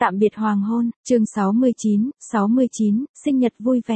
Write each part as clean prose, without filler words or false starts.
Tạm biệt hoàng hôn, chương 69, sinh nhật vui vẻ.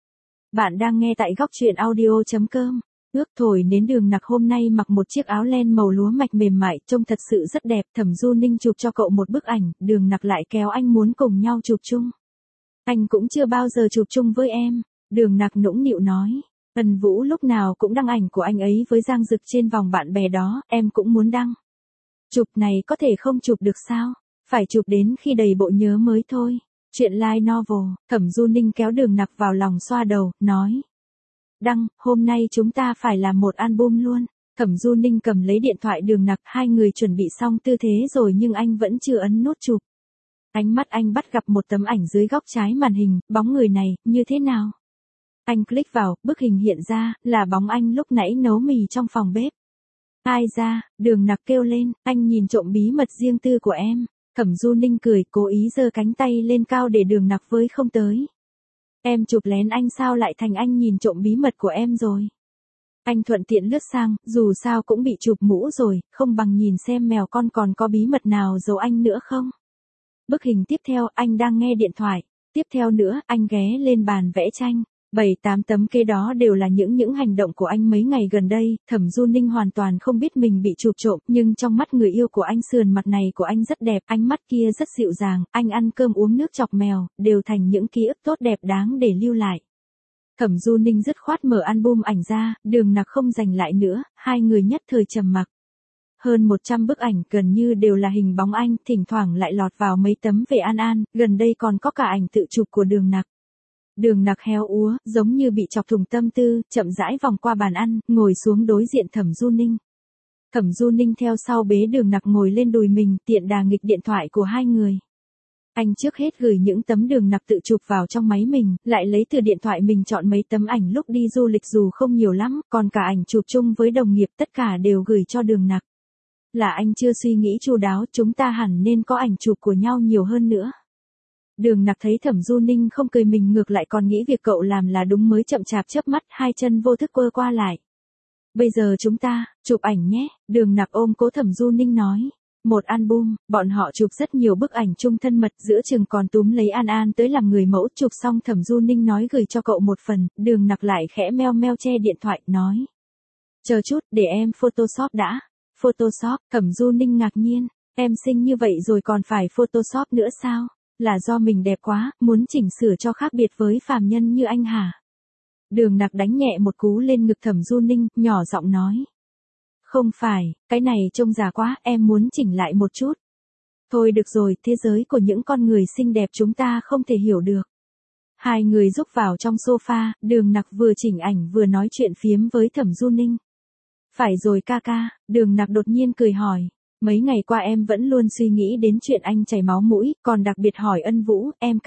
Bạn đang nghe tại góc truyện audio.com. Ước thổi nến Đường Nặc hôm nay mặc một chiếc áo len màu lúa mạch mềm mại, trông thật sự rất đẹp. Thẩm Du Ninh chụp cho cậu một bức ảnh, Đường Nặc lại kéo anh muốn cùng nhau chụp chung. Anh cũng chưa bao giờ chụp chung với em, Đường Nặc nũng nịu nói. Ân Vũ lúc nào cũng đăng ảnh của anh ấy với Giang Dực trên vòng bạn bè đó, em cũng muốn đăng. Chụp này có thể không chụp được sao? Phải chụp đến khi đầy bộ nhớ mới thôi. Chuyện light novel, Thẩm Du Ninh kéo Đường Nặc vào lòng xoa đầu, nói. Đăng, hôm nay chúng ta phải làm một album luôn. Thẩm Du Ninh cầm lấy điện thoại Đường Nặc, hai người chuẩn bị xong tư thế rồi nhưng anh vẫn chưa ấn nút chụp. Ánh mắt anh bắt gặp một tấm ảnh dưới góc trái màn hình, bóng người này, như thế nào? Anh click vào, bức hình hiện ra, là bóng anh lúc nãy nấu mì trong phòng bếp. Ai ra, Đường Nặc kêu lên, anh nhìn trộm bí mật riêng tư của em. Thẩm Du Ninh cười, cố ý giơ cánh tay lên cao để Đường Nặc với không tới. Em chụp lén anh sao lại thành anh nhìn trộm bí mật của em rồi? Anh thuận tiện lướt sang, dù sao cũng bị chụp mũ rồi, không bằng nhìn xem mèo con còn có bí mật nào giấu anh nữa không? Bức hình tiếp theo, anh đang nghe điện thoại. Tiếp theo nữa, anh ghé lên bàn vẽ tranh. 7-8 tấm kế đó đều là những hành động của anh mấy ngày gần đây. Thẩm Du Ninh hoàn toàn không biết mình bị chụp trộm, nhưng trong mắt người yêu của anh sườn mặt này của anh rất đẹp, ánh mắt kia rất dịu dàng, anh ăn cơm uống nước chọc mèo, đều thành những ký ức tốt đẹp đáng để lưu lại. Thẩm Du Ninh dứt khoát mở album ảnh ra, Đường Nặc không giành lại nữa, hai người nhất thời trầm mặc. Hơn 100 bức ảnh gần như đều là hình bóng anh, thỉnh thoảng lại lọt vào mấy tấm về An An, gần đây còn có cả ảnh tự chụp của Đường Nặc. Đường Nặc héo úa, giống như bị chọc thủng tâm tư, chậm rãi vòng qua bàn ăn, ngồi xuống đối diện Thẩm Du Ninh. Thẩm Du Ninh theo sau bế Đường Nặc ngồi lên đùi mình, tiện đà nghịch điện thoại của hai người. Anh trước hết gửi những tấm Đường Nặc tự chụp vào trong máy mình, lại lấy từ điện thoại mình chọn mấy tấm ảnh lúc đi du lịch dù không nhiều lắm, còn cả ảnh chụp chung với đồng nghiệp tất cả đều gửi cho Đường Nặc. Là anh chưa suy nghĩ chu đáo, chúng ta hẳn nên có ảnh chụp của nhau nhiều hơn nữa. Đường Nặc thấy Thẩm Du Ninh không cười mình ngược lại còn nghĩ việc cậu làm là đúng mới chậm chạp chớp mắt, hai chân vô thức quơ qua lại. Bây giờ chúng ta, chụp ảnh nhé, Đường Nặc ôm cố Thẩm Du Ninh nói. Một album, bọn họ chụp rất nhiều bức ảnh chung thân mật, giữa chừng còn túm lấy An An tới làm người mẫu. Chụp xong Thẩm Du Ninh nói gửi cho cậu một phần, Đường Nặc lại khẽ meo meo che điện thoại, nói. Chờ chút, để em Photoshop đã. Photoshop, Thẩm Du Ninh ngạc nhiên, em xinh như vậy rồi còn phải Photoshop nữa sao? Là do mình đẹp quá, muốn chỉnh sửa cho khác biệt với phàm nhân như anh hả? Đường Nặc đánh nhẹ một cú lên ngực Thẩm Du Ninh, nhỏ giọng nói. Không phải, cái này trông già quá, em muốn chỉnh lại một chút. Thôi được rồi, thế giới của những con người xinh đẹp chúng ta không thể hiểu được. Hai người rúc vào trong sofa, Đường Nặc vừa chỉnh ảnh vừa nói chuyện phiếm với Thẩm Du Ninh. Phải rồi ca ca, Đường Nặc đột nhiên cười hỏi. Mấy ngày qua em vẫn luôn suy nghĩ đến chuyện anh chảy máu mũi, còn đặc biệt hỏi Ân Vũ, em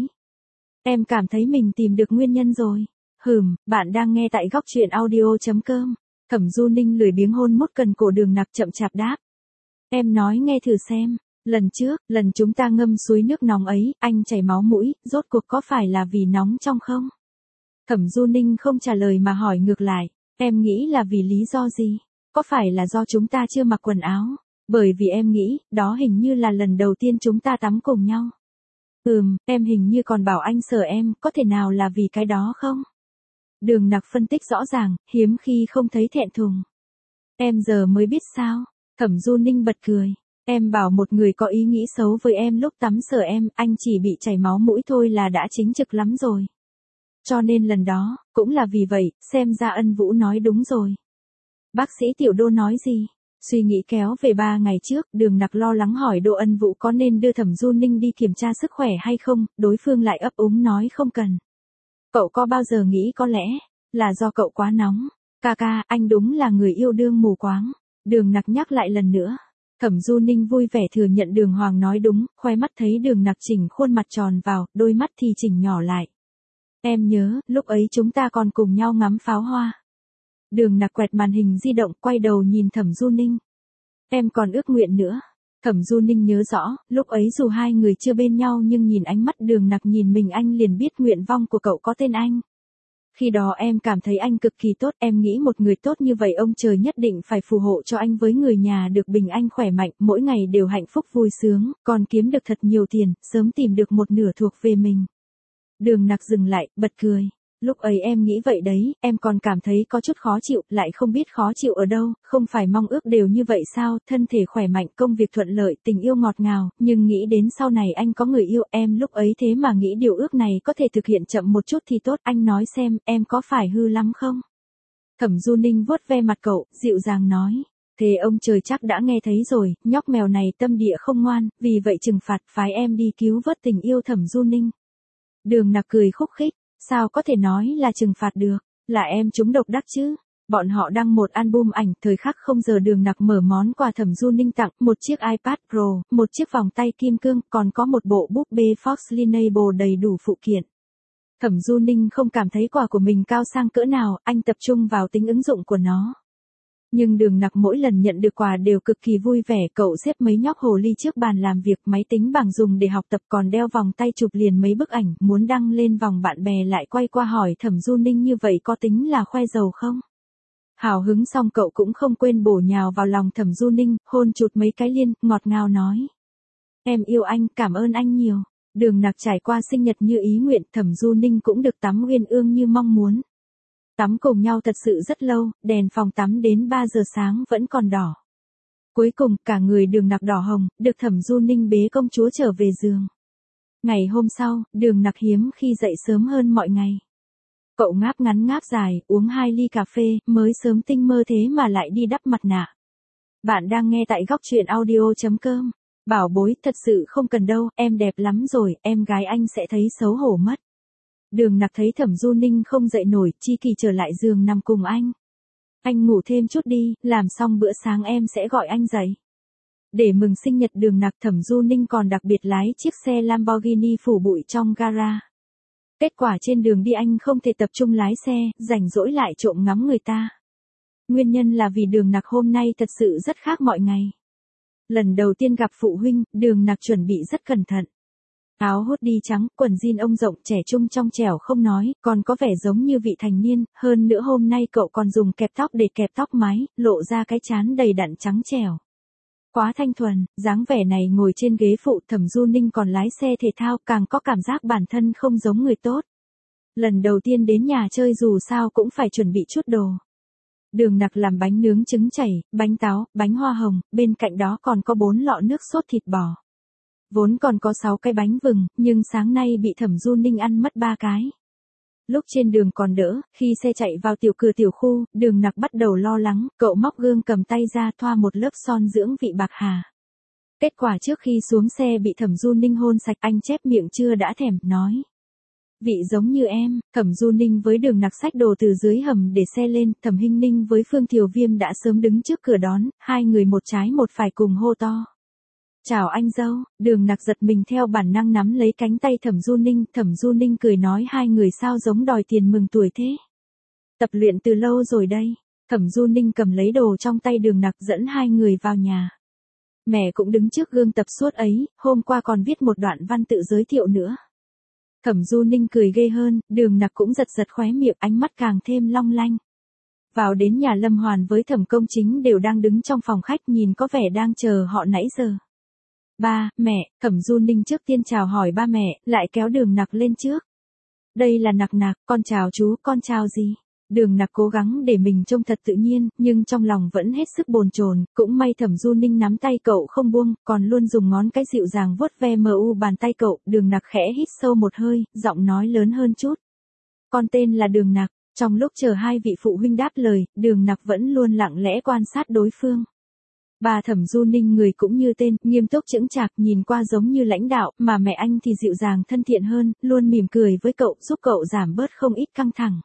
cảm thấy mình tìm được nguyên nhân rồi. Bạn đang nghe tại góc truyện audio.com. Thẩm Du Ninh lười biếng hôn mốt cần cổ Đường Nặc chậm chạp đáp. Em nói nghe thử xem, lần chúng ta ngâm suối nước nóng ấy, anh chảy máu mũi, rốt cuộc có phải là vì nóng trong không? Thẩm Du Ninh không trả lời mà hỏi ngược lại, em nghĩ là vì lý do gì? Có phải là do chúng ta chưa mặc quần áo? Bởi vì em nghĩ, đó hình như là lần đầu tiên chúng ta tắm cùng nhau. Em hình như còn bảo anh sờ em, có thể nào là vì cái đó không? Đường Nặc phân tích rõ ràng, hiếm khi không thấy thẹn thùng. Em giờ mới biết sao? Thẩm Du Ninh bật cười. Em bảo một người có ý nghĩ xấu với em lúc tắm sờ em, anh chỉ bị chảy máu mũi thôi là đã chính trực lắm rồi. Cho nên lần đó, cũng là vì vậy, xem ra Ân Vũ nói đúng rồi. Bác sĩ Tiểu Đô nói gì? Suy nghĩ kéo về 3 ngày trước, Đường Nặc lo lắng hỏi Đỗ Ân Vũ có nên đưa Thẩm Du Ninh đi kiểm tra sức khỏe hay không, đối phương lại ấp úng nói không cần. Cậu có bao giờ nghĩ có lẽ là do cậu quá nóng? Ca ca, anh đúng là người yêu đương mù quáng. Đường Nặc nhắc lại lần nữa. Thẩm Du Ninh vui vẻ thừa nhận Đường Hoàng nói đúng, khoe mắt thấy Đường Nặc chỉnh khuôn mặt tròn vào, đôi mắt thì chỉnh nhỏ lại. Em nhớ, lúc ấy chúng ta còn cùng nhau ngắm pháo hoa. Đường Nặc quẹt màn hình di động, quay đầu nhìn Thẩm Du Ninh. Em còn ước nguyện nữa. Thẩm Du Ninh nhớ rõ, lúc ấy dù hai người chưa bên nhau nhưng nhìn ánh mắt Đường Nặc nhìn mình anh liền biết nguyện vọng của cậu có tên anh. Khi đó em cảm thấy anh cực kỳ tốt, em nghĩ một người tốt như vậy ông trời nhất định phải phù hộ cho anh với người nhà được bình an khỏe mạnh, mỗi ngày đều hạnh phúc vui sướng, còn kiếm được thật nhiều tiền, sớm tìm được một nửa thuộc về mình. Đường Nặc dừng lại, bật cười. Lúc ấy em nghĩ vậy đấy, em còn cảm thấy có chút khó chịu, lại không biết khó chịu ở đâu, không phải mong ước đều như vậy sao, thân thể khỏe mạnh, công việc thuận lợi, tình yêu ngọt ngào, nhưng nghĩ đến sau này anh có người yêu, em lúc ấy thế mà nghĩ điều ước này có thể thực hiện chậm một chút thì tốt, anh nói xem, em có phải hư lắm không? Thẩm Du Ninh vuốt ve mặt cậu, dịu dàng nói. Thế ông trời chắc đã nghe thấy rồi, nhóc mèo này tâm địa không ngoan, vì vậy trừng phạt phái em đi cứu vớt tình yêu Thẩm Du Ninh. Đường Nặc cười khúc khích. Sao có thể nói là trừng phạt được, là em trúng độc đắc chứ. Bọn họ đăng một album ảnh, thời khắc không giờ Đường Nặc mở món quà Thẩm Du Ninh tặng, một chiếc iPad Pro, một chiếc vòng tay kim cương, còn có một bộ búp bê Fox Lineable đầy đủ phụ kiện. Thẩm Du Ninh không cảm thấy quà của mình cao sang cỡ nào, anh tập trung vào tính ứng dụng của nó. Nhưng Đường Nặc mỗi lần nhận được quà đều cực kỳ vui vẻ, cậu xếp mấy nhóc hồ ly trước bàn làm việc, máy tính bảng dùng để học tập, còn đeo vòng tay chụp liền mấy bức ảnh, muốn đăng lên vòng bạn bè lại quay qua hỏi Thẩm Du Ninh như vậy có tính là khoe giàu không? Hào hứng xong cậu cũng không quên bổ nhào vào lòng Thẩm Du Ninh, hôn chụt mấy cái liên, ngọt ngào nói. Em yêu anh, cảm ơn anh nhiều. Đường Nặc trải qua sinh nhật như ý nguyện, Thẩm Du Ninh cũng được tắm uyên ương như mong muốn. Tắm cùng nhau thật sự rất lâu, đèn phòng tắm đến 3 giờ sáng vẫn còn đỏ. Cuối cùng, cả người Đường Nặc đỏ hồng, được Thẩm Du Ninh bế công chúa trở về giường. Ngày hôm sau, Đường Nặc hiếm khi dậy sớm hơn mọi ngày. Cậu ngáp ngắn ngáp dài, uống 2 ly cà phê, mới sớm tinh mơ thế mà lại đi đắp mặt nạ. Bạn đang nghe tại góc truyện audio.com. Bảo bối, thật sự không cần đâu, em đẹp lắm rồi, em gái anh sẽ thấy xấu hổ mất. Đường Nặc thấy Thẩm Du Ninh không dậy nổi, chi kỳ trở lại giường nằm cùng anh. Anh ngủ thêm chút đi, làm xong bữa sáng em sẽ gọi anh dậy. Để mừng sinh nhật Đường Nặc, Thẩm Du Ninh còn đặc biệt lái chiếc xe Lamborghini phủ bụi trong gara. Kết quả trên đường đi anh không thể tập trung lái xe, rảnh rỗi lại trộm ngắm người ta. Nguyên nhân là vì Đường Nặc hôm nay thật sự rất khác mọi ngày. Lần đầu tiên gặp phụ huynh, Đường Nặc chuẩn bị rất cẩn thận. Áo hoodie trắng, quần jean ông rộng, trẻ trung trong trẻo không nói, còn có vẻ giống như vị thành niên, hơn nữa hôm nay cậu còn dùng kẹp tóc để kẹp tóc mái, lộ ra cái trán đầy đặn trắng trẻo. Quá thanh thuần, dáng vẻ này ngồi trên ghế phụ, Thẩm Du Ninh còn lái xe thể thao, càng có cảm giác bản thân không giống người tốt. Lần đầu tiên đến nhà chơi dù sao cũng phải chuẩn bị chút đồ. Đường Nặc làm bánh nướng trứng chảy, bánh táo, bánh hoa hồng, bên cạnh đó còn có 4 lọ nước sốt thịt bò. Vốn còn có 6 cái bánh vừng, nhưng sáng nay bị Thẩm Du Ninh ăn mất 3 cái. Lúc trên đường còn đỡ, khi xe chạy vào tiểu cửa tiểu khu, Đường Nặc bắt đầu lo lắng, cậu móc gương cầm tay ra thoa một lớp son dưỡng vị bạc hà. Kết quả trước khi xuống xe bị Thẩm Du Ninh hôn sạch, anh chép miệng chưa đã thèm, nói. Vị giống như em. Thẩm Du Ninh với Đường Nặc xách đồ từ dưới hầm để xe lên, Thẩm Hinh Ninh với Phương Thiều Viêm đã sớm đứng trước cửa đón, hai người một trái một phải cùng hô to. Chào anh dâu. Đường Nặc giật mình theo bản năng nắm lấy cánh tay Thẩm Du Ninh cười nói hai người sao giống đòi tiền mừng tuổi thế. Tập luyện từ lâu rồi đây. Thẩm Du Ninh cầm lấy đồ trong tay Đường Nặc dẫn hai người vào nhà. Mẹ cũng đứng trước gương tập suốt ấy, hôm qua còn viết một đoạn văn tự giới thiệu nữa. Thẩm Du Ninh cười ghê hơn, Đường Nặc cũng giật giật khóe miệng, ánh mắt càng thêm long lanh. Vào đến nhà Lâm Hoàn với Thẩm Công Chính đều đang đứng trong phòng khách nhìn có vẻ đang chờ họ nãy giờ. Ba, mẹ, Thẩm Du Ninh trước tiên chào hỏi ba mẹ, lại kéo Đường Nặc lên trước. Đây là Nặc Nặc, con chào chú, con chào gì? Đường Nặc cố gắng để mình trông thật tự nhiên, nhưng trong lòng vẫn hết sức bồn chồn, cũng may Thẩm Du Ninh nắm tay cậu không buông, còn luôn dùng ngón cái dịu dàng vuốt ve bàn tay cậu, Đường Nặc khẽ hít sâu một hơi, giọng nói lớn hơn chút. Con tên là Đường Nặc. Trong lúc chờ hai vị phụ huynh đáp lời, Đường Nặc vẫn luôn lặng lẽ quan sát đối phương. Bà Thẩm Du Ninh người cũng như tên, nghiêm túc chững chạc, nhìn qua giống như lãnh đạo, mà mẹ anh thì dịu dàng thân thiện hơn, luôn mỉm cười với cậu, giúp cậu giảm bớt không ít căng thẳng.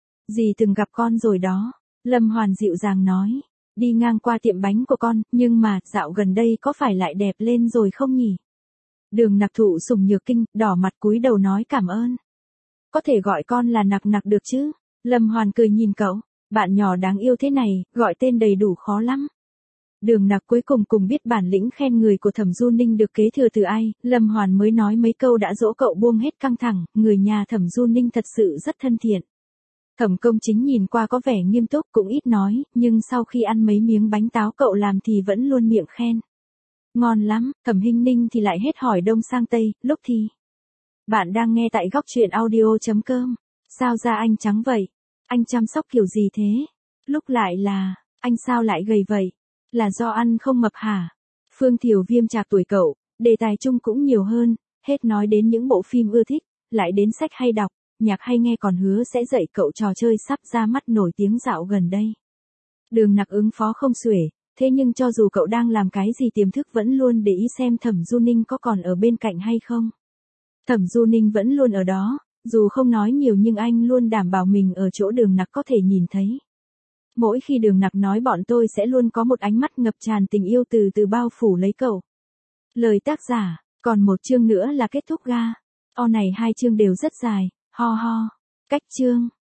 Dì từng gặp con rồi đó, Lâm Hoàn dịu dàng nói, đi ngang qua tiệm bánh của con, nhưng mà, dạo gần đây có phải lại đẹp lên rồi không nhỉ? Đường Nặc thụ sủng nhược kinh, đỏ mặt cúi đầu nói cảm ơn. Có thể gọi con là Nặc Nặc được chứ? Lâm Hoàn cười nhìn cậu, bạn nhỏ đáng yêu thế này, gọi tên đầy đủ khó lắm. Đường Nặc cuối cùng biết bản lĩnh khen người của Thẩm Du Ninh được kế thừa từ ai, Lâm Hoàn mới nói mấy câu đã dỗ cậu buông hết căng thẳng, người nhà Thẩm Du Ninh thật sự rất thân thiện. Thẩm Công Chính nhìn qua có vẻ nghiêm túc cũng ít nói, nhưng sau khi ăn mấy miếng bánh táo cậu làm thì vẫn luôn miệng khen. Ngon lắm, Thẩm Hinh Ninh thì lại hết hỏi đông sang tây, lúc thì. Bạn đang nghe tại góc truyện audio.com. Sao da anh trắng vậy? Anh chăm sóc kiểu gì thế? Lúc lại là, anh sao lại gầy vậy? Là do ăn không mập hả? Phương Thiều Viêm trạc tuổi cậu, đề tài chung cũng nhiều hơn, hết nói đến những bộ phim ưa thích, lại đến sách hay đọc, nhạc hay nghe còn hứa sẽ dạy cậu trò chơi sắp ra mắt nổi tiếng dạo gần đây. Đường Nặc ứng phó không xuể, thế nhưng cho dù cậu đang làm cái gì tiềm thức vẫn luôn để ý xem Thẩm Du Ninh có còn ở bên cạnh hay không. Thẩm Du Ninh vẫn luôn ở đó, dù không nói nhiều nhưng anh luôn đảm bảo mình ở chỗ Đường Nặc có thể nhìn thấy. Mỗi khi Đường Nặc nói bọn tôi sẽ luôn có một ánh mắt ngập tràn tình yêu từ từ bao phủ lấy cậu. Lời tác giả, còn một chương nữa là kết thúc ga. Này 2 chương đều rất dài, ho ho. Cách chương.